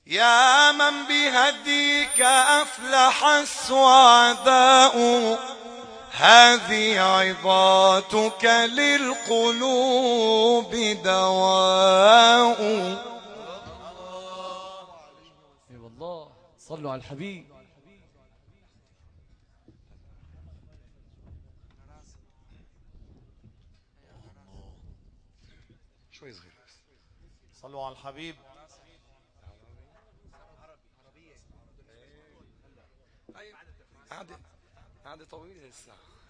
يا من بهديك أفلح السعداء، هذه عظاتك للقلوب دواء. اي والله، صلوا على الحبيب. شوي صغير، صلوا على الحبيب. عادي طويلة لسه.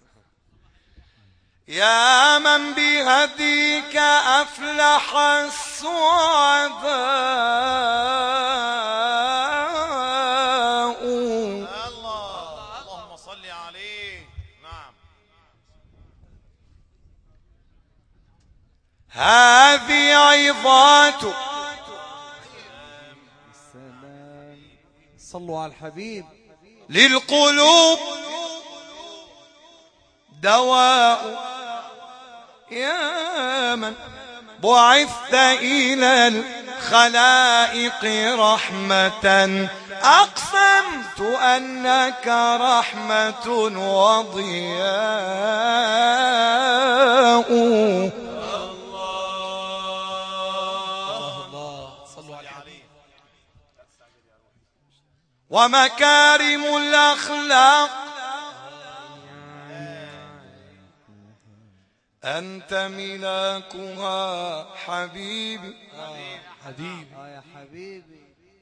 يا من بهديك أفلح السعداء. الله، اللهم صل عليه. نعم. هذه عظات. السلام، صلوا على الحبيب. للقلوب دواء. يا من بعثت إلى الخلائق رحمة، أقسمت أنك رحمة وضياء. ومكارم الأخلاق أنت ملاكها حبيبي. حبيبي يا حبيبي.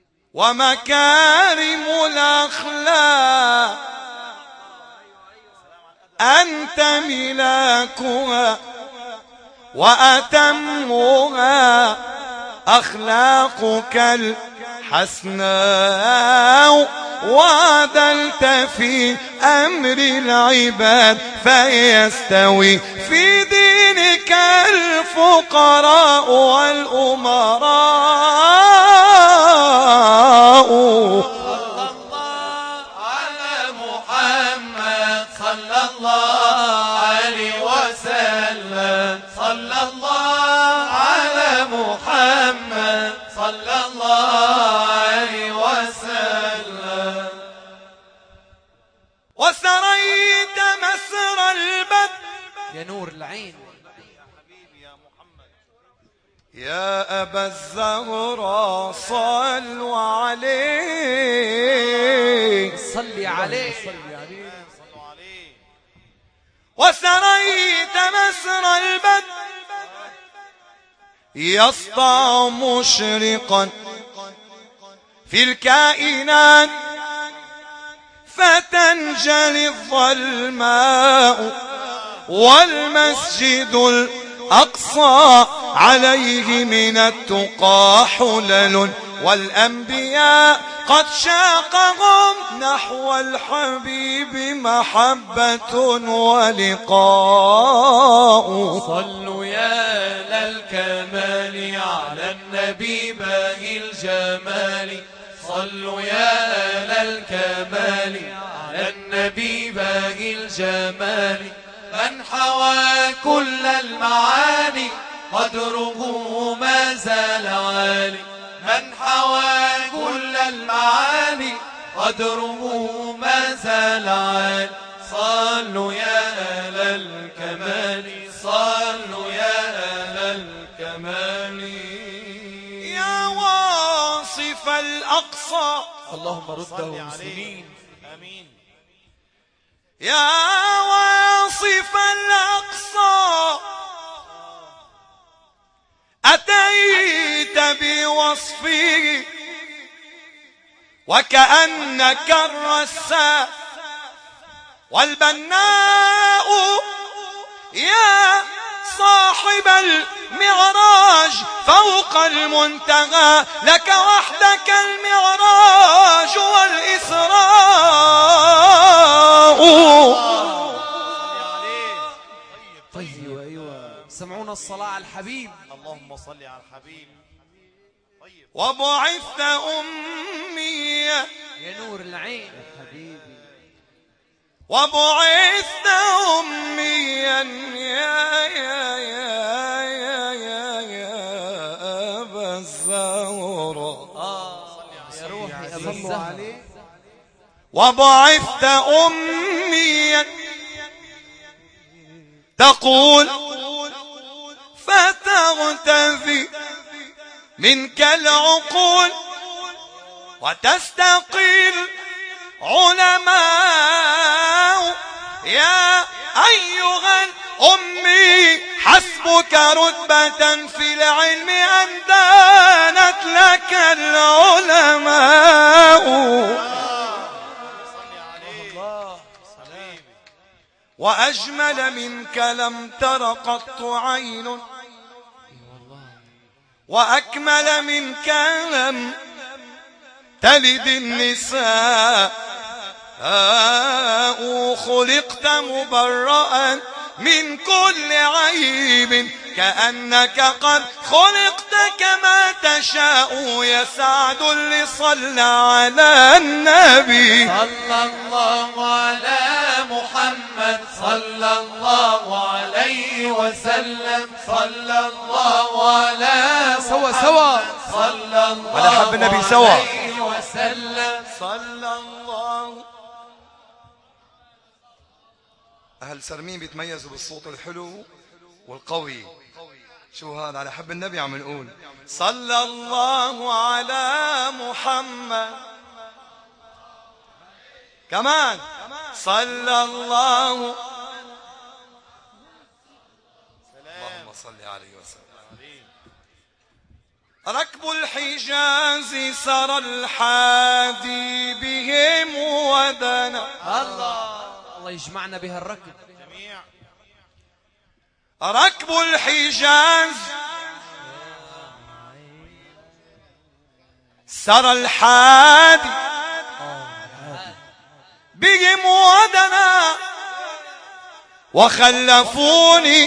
ومكارم الأخلاق أنت ملاكها، وأتمها أخلاقك الحسناء. وعدلت في أمر العباد فيستوي في دينك الفقراء والأمراء. صلى الله على محمد صلى الله عليه وسلم. صلى الله على محمد صلى الله عليه وسلم. وسريت مسر البدر يا نور العين. يا أبا الزهراء صلوا عليه. صلي عليه. وسريت مسر البدر يسطع مشرقا في الكائنات، فتنجلي الظلماء والمسجد الأقصى عليه من التقى حلل، والأنبياء قد شاقهم نحو الحبيب محبة ولقاء. صلوا يا للكمال على النبي باهي الجمال. صلوا يا للكمال على النبي باهي الجمال. من حوى كل المعاني قدره ما زال عالي. من حوى كل المعاني قدره ما زال عالي. صلوا يا أهل الكمال. صلوا يا أهل الكمال. يا واصف الأقصى اللهم رده مسلمين. آمين. يا واصف الأقصى أتيت بوصفه وكأنك الرسام والبناء. يا صاحب المعراج فوق المنتهى، لك وحدك المعراج والإسراء. طيب ايوه، سمعونا الصلاة على الحبيب. اللهم صل على الحبيب. طيب. وبعثت أمية يا نور العين يا حبيبي. وبعثت أميا يا أبا الزهراء. يا روحي صلوا عليه. وبعثت أميا تقول فتغتفي منك العقول وتستقيل علماء يا أيها الأمي حسبك رتبة في العلم أن دانت لك العلماء وأجمل منك لم تر قط عين وأكمل منك لم تلد النساء خلقت مبرأ من كل عيب كأنك قد خلقت كما تشاء يا سعد اللي صلى على النبي صلى الله على محمد صلى الله عليه وسلم صلى الله على سوا صلى الله على حب النبي سوا عليه وسلم صلى الله. أهل سرمين بيتميزوا بالصوت الحلو والقوي. شو هذا؟ على حب النبي عم نقول صلى الله على محمد. كمان صلى الله اللهم صل عليه وسلم. ركب الحجاز سرى الحادي بهم ودنا. الله يجمعنا بها الركب. ركب الحجاز سرى الحادي بهم ودنا وخلفوني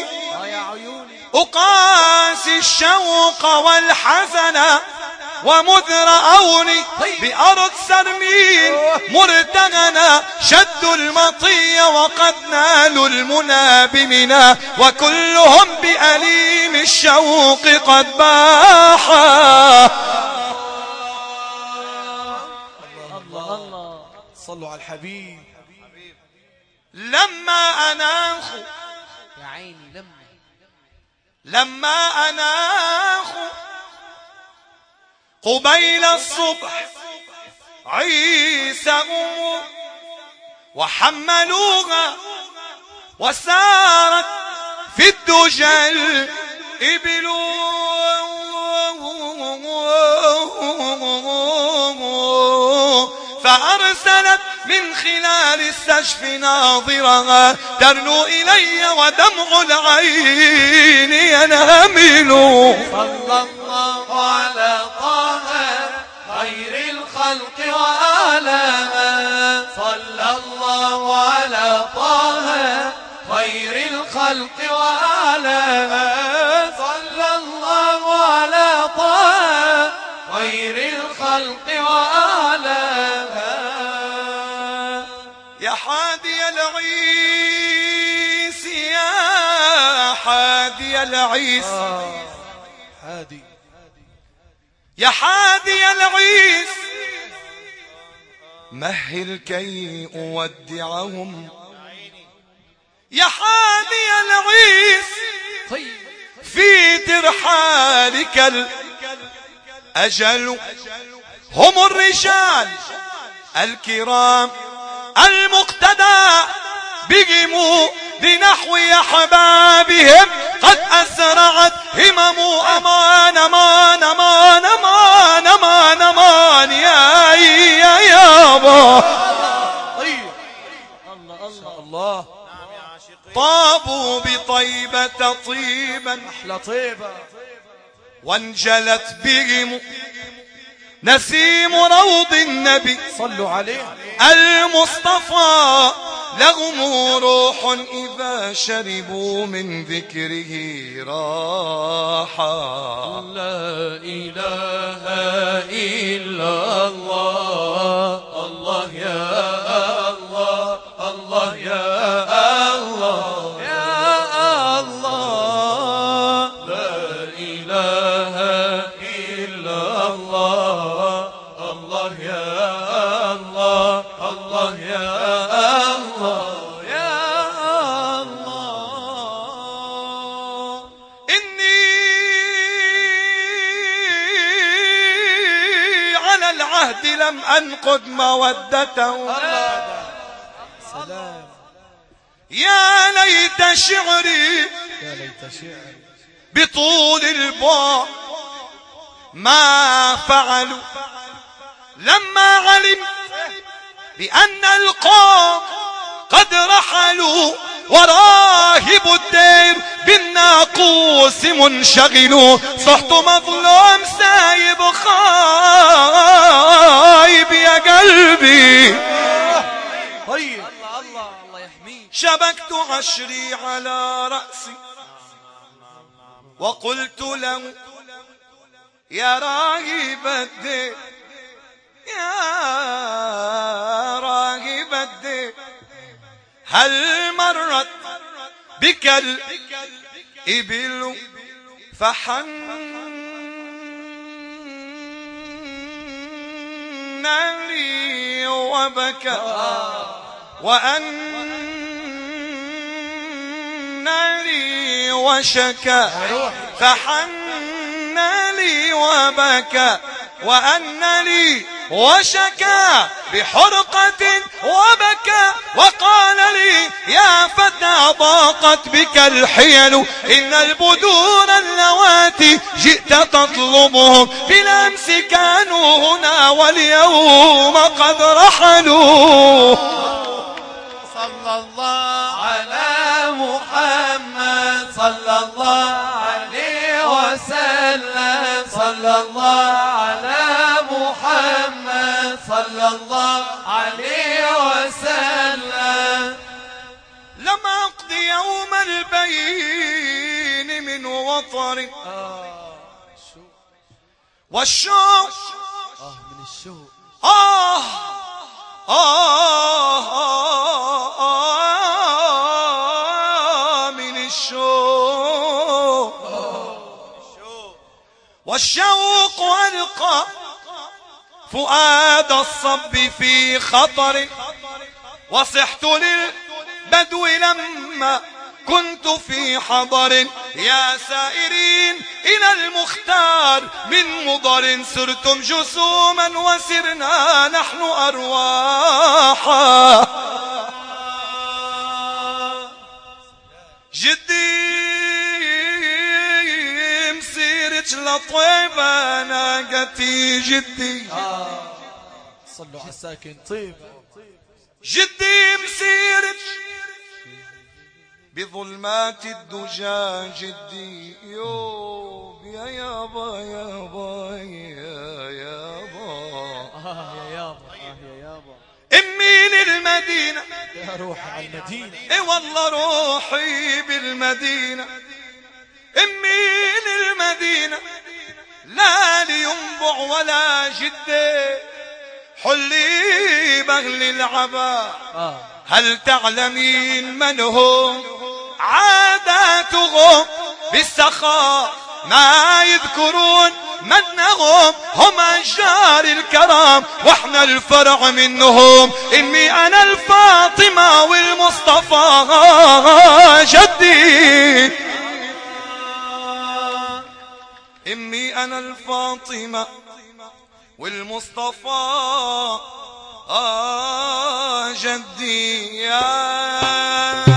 أقاسي الشوق والحزن ومذ رأوني بأرض سرمين مرتغنا شدوا المطية وقد نالوا المنى بمنا وكلهم بأليم الشوق قد باحا. الله صلوا على الحبيب. لما أناخوا يا عيني لما أناخوا قبيل الصبح عيسى وحملوها وسارت في الدجى الإبل فأرسلت من خلال السجف ناظرها ترنو إلي ودمع العين ينهمل. صلى الله على طه خير الخلق وآله صلى الله على طه خير الخلق وآله صلى الله على طه خير الخلق وآله. يا حادي العيس يا حادي العيس هادي يا حادي العيس مهل كي أودعهم يا حادي العيس في ترحالك الأجل هم الرجال الكرام المقتدى بهم بنحو أحبابهم قد أسرعت همم أمان أمان أمان أمان أمان أمان يا يابا. الله طابوا بطيبة طيبا أحلى طيبة وانجلت بهم نسيم روض النبي صلوا عليه المصطفى لهم روح إذا شربوا من ذكره راحا. لا إله إلا الله الله يا الله الله يا الله يا الله لا إله إلا الله الله العهد لم أنقض مودته. سلام. يا ليت شعري يا ليت شعري بطول البعد ما فعلوا لما علم بأن القوم قد رحلوا وراهب الدير بالناقوس منشغل. صحت مظلوم سايب خايب يا قلبي. طيب. الله يحميك. شبكت عشري على رأسي وقلت له يا راهب الدير يا راهب الدير هل مرت بك الإبل فحن لي وبكى وأن لي وشكى فحن لي وبكى وأن لي وشكى بحرقة وبكى وقال لي يا فتى ضاقت بك الحيل إن البدور اللواتي جئت تطلبهم بالأمس كانوا هنا واليوم قد رحلوا. صلى الله على محمد صلى الله عليه وسلم صلى الله على محمد صلى الله عليه وسلم. لم أقضي يوم البين من وطر والشوق من الشوق من الشوق والشوق ألقى فؤاد الصب في خطر وصحت للبدو لما كنت في حضر يا سائرين إلى المختار من مضر سرتم جسوما وسرنا نحن أرواحا. جدي مسيرك لطيبة ناقتي جدي صلوا على الساكن طيب. جدي مسيرك بظلمات الدجى جدي يوب يا يابا يابا يا يابا يا يابا يا يابا. امي للمدينة يا روحي على المدينة. اي والله روحي بالمدينة امي للمدينة لا لينبع ولا جدي حلي بغل العبا. هل تعلمين من هم عاداتهم بالسخاء ما يذكرون منهم هم أشجار الكرام واحنا الفرع منهم. إمي أنا الفاطمة والمصطفى جدي إمي أنا الفاطمة والمصطفى جدي يا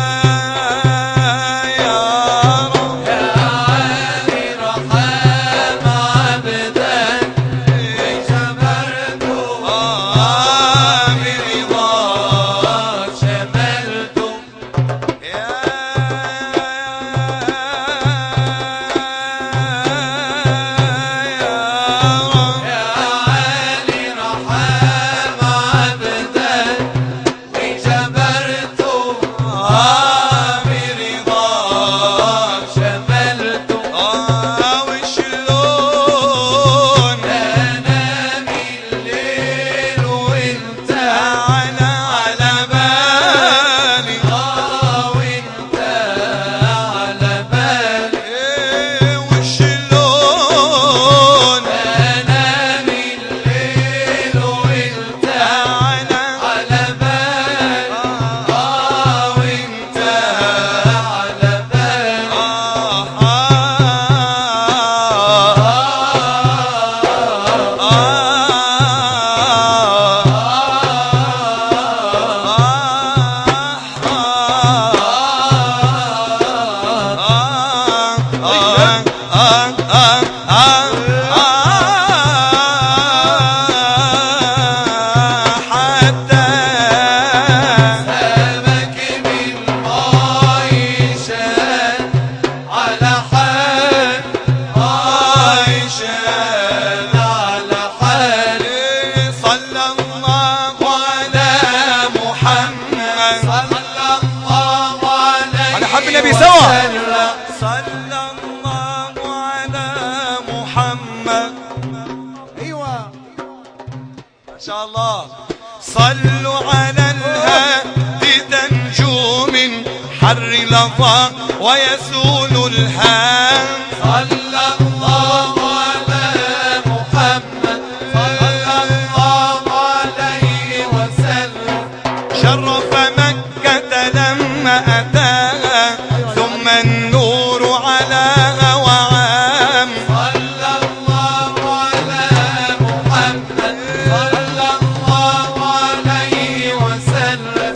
شاء الله. صلوا على الهادي تنجو من حر لظى ويزول الهام. صلى الله على محمد صلى الله عليه وسلم. شرف مكة لما أتاها ثم النور علاها وعام. صلى الله على محمد صلى الله عليه وسلم.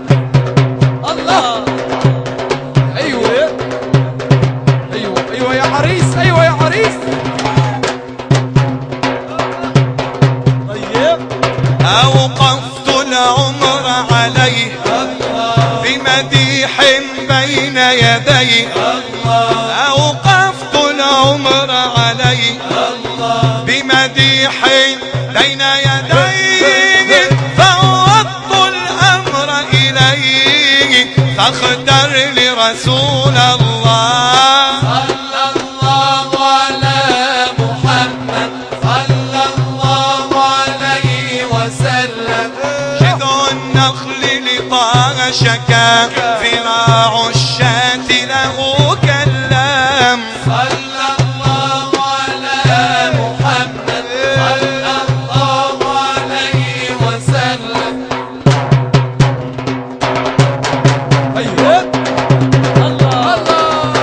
الله. ايوه ايوه ايوه يا عريس، ايوه يا عريس. طيب. أوقفت العمر عليه بمديح بين يديه. أوقفت العمر عليه بمديح بين يديه. فوضت الأمر إليه فاختر لرسول الله. صلى الله على محمد صلى الله عليه وسلم. شذو النخل لطه شكا ذراع الشاة له كلام. صلى الله على محمد صلى الله عليه وسلم. طيب. الله الله.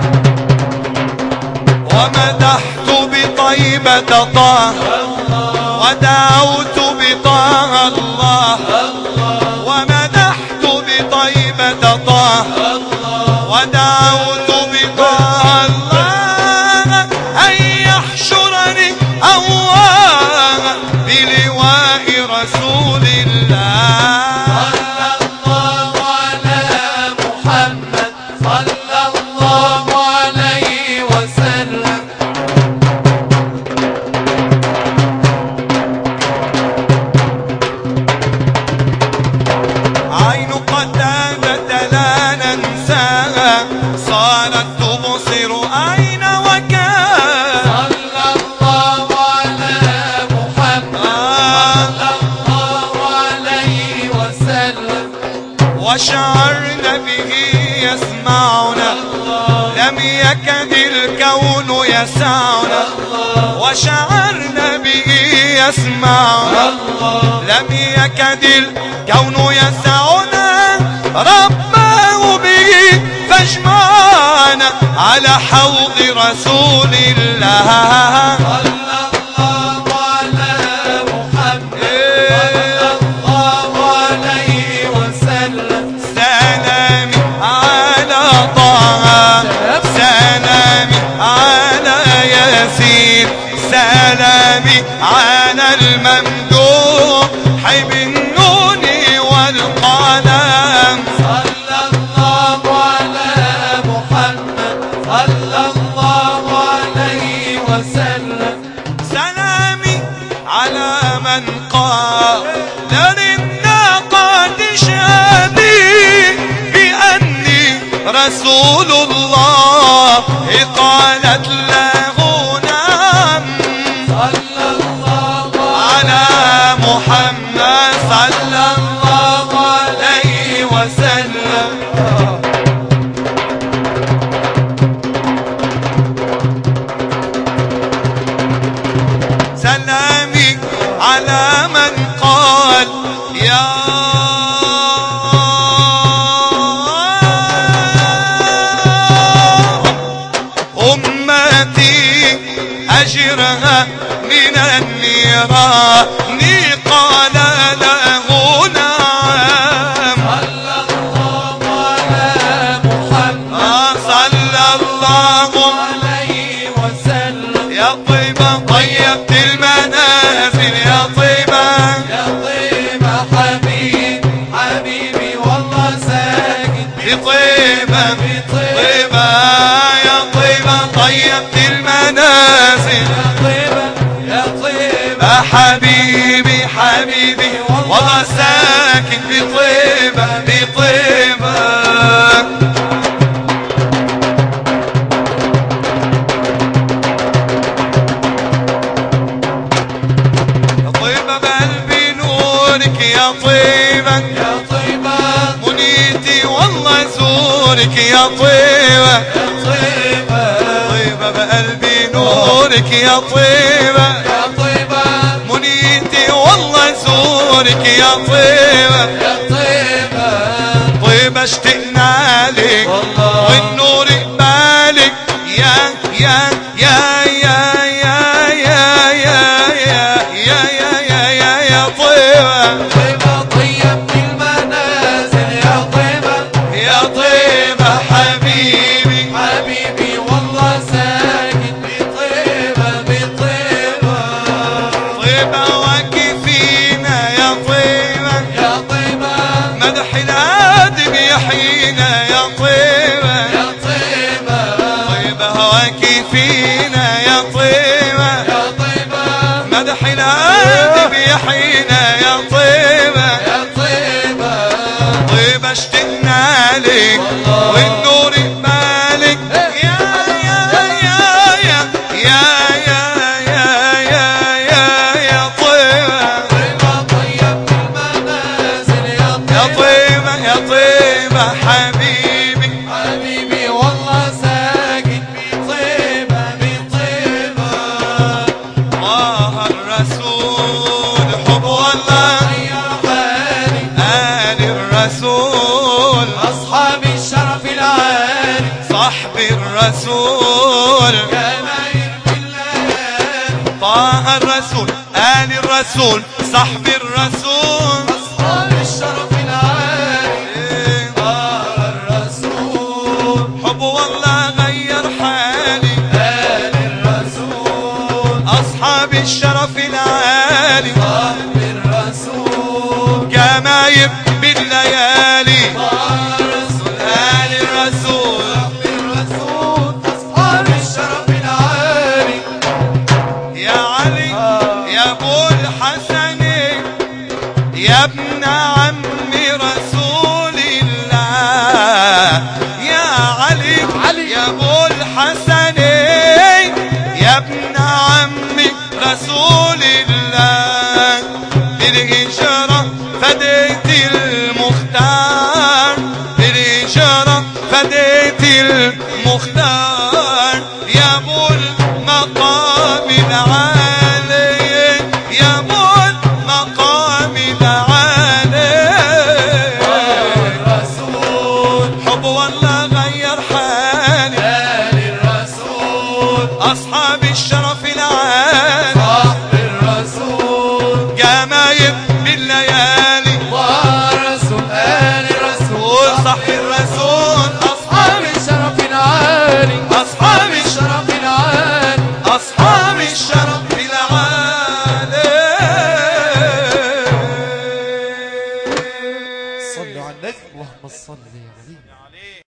ومدحت بطيبة طه ودعوت بطه الله. ومدحت بطيبة طه ودعوت بطه الله أن يحشرني أواه بلواء رسول الله. صلى الله على محمد صلى الله عليه وسلم. عين قتادة لا ننساها صارت تبصر أين وكان. صلى الله على محمد صلى الله عليه وسلم. وشعرنا به يسمعنا لم يكد الكون يسعنا. وشعرنا به يسمعنا لم يكد الكون يسعنا. رباه به فاجمعنا على حوض رسول الله. صلى الله على محمد صلى الله عليه وسلم. سلامي على طه سلامي على ياسين. سلامي على الممدوح بالنون والقلم. صلى الله على محمد صلى الله عليه وسلم. سلامي على من قال للناقة اشهدي بأني رسول الله. قالت له نعم. صلى الله على محمد صلى الله عليه وسلم. سلامي على من قال يا أمتي أجرها من النيران. قال له نعم. صلى الله على محمد صلى الله عليه وسلم. يا طيبة طيبت المنازل يا طيبة. يا طيب حبيب حبيبي والله ساكن بطيبة طيبة يا طيبة طيبت المنازل. يا طيبة يا طيبة حبيبي حبيبي والله ساكن بطيبة بطيبة. طيبة بقلبي يا طيبة يا طيبة منيتي والله زورك يا طيبة يا طيبة طيبة بقلبي نورك يا طيبة يا طيبة منيتي والله زورك يا طيبة يا طيبة طيبة اشتقنا لك والله والنور قبالك يا يا يا يا يا يا يا يا يا يا يا يا طيبة طيبة طيب المنازل يا طيبة يا طيبة حبيبي حبيبي والله ساكن بطيبة بطيبة طيبة واقفينا يا طيبة يا طيبة مدح الهادي بيحيينا يا طيبة يا طيبة طيبة هواكي فينا يا طيبة يا طيبة مدح الهادي بيحيينا يا طيبة يا طيبة طيبة اشتقنا لك والنور قبالك يا يا يا يا يا يا يا يا يا طيبة طيبة طيب المنازل يا يا طيبة طيبة يا طيبة حبيبي حبيبي والله ساكن بطيبة بطيبة طه الرسول حب والله غير حالي آل الرسول أصحاب الشرف العالي صحب الرسول جمايل بالليالي طه الرسول آل الرسول صحب الرسول أصحاب الشرف العالي طه الرسول حب والله غير حالي آل الرسول أصحاب الشرف العالي صاحب الرسول جمايب بالليالي طه الرسول آل الرسول صاحب الرسول أصحاب الشرف العالي يا علي يا ابو الحسن يا ابن عم رسول الله يا علي يا ابو الحسن يا ابن عم رسول الله بالهجرة فديت المختار بالهجرة فديت المختار يا ابو المقام العالي يا ابو المقام العالي الرسول حب والله غير حالي آل الرسول اصحاب الشرف العالي صاحب الرسول جمايب بالليالي ورسول آل الرسول صح الرسول أصحاب الشرف العالي أصحاب الشرف العالي أصحاب الشرف العالي صلوا على النبي اللهم صل عليه.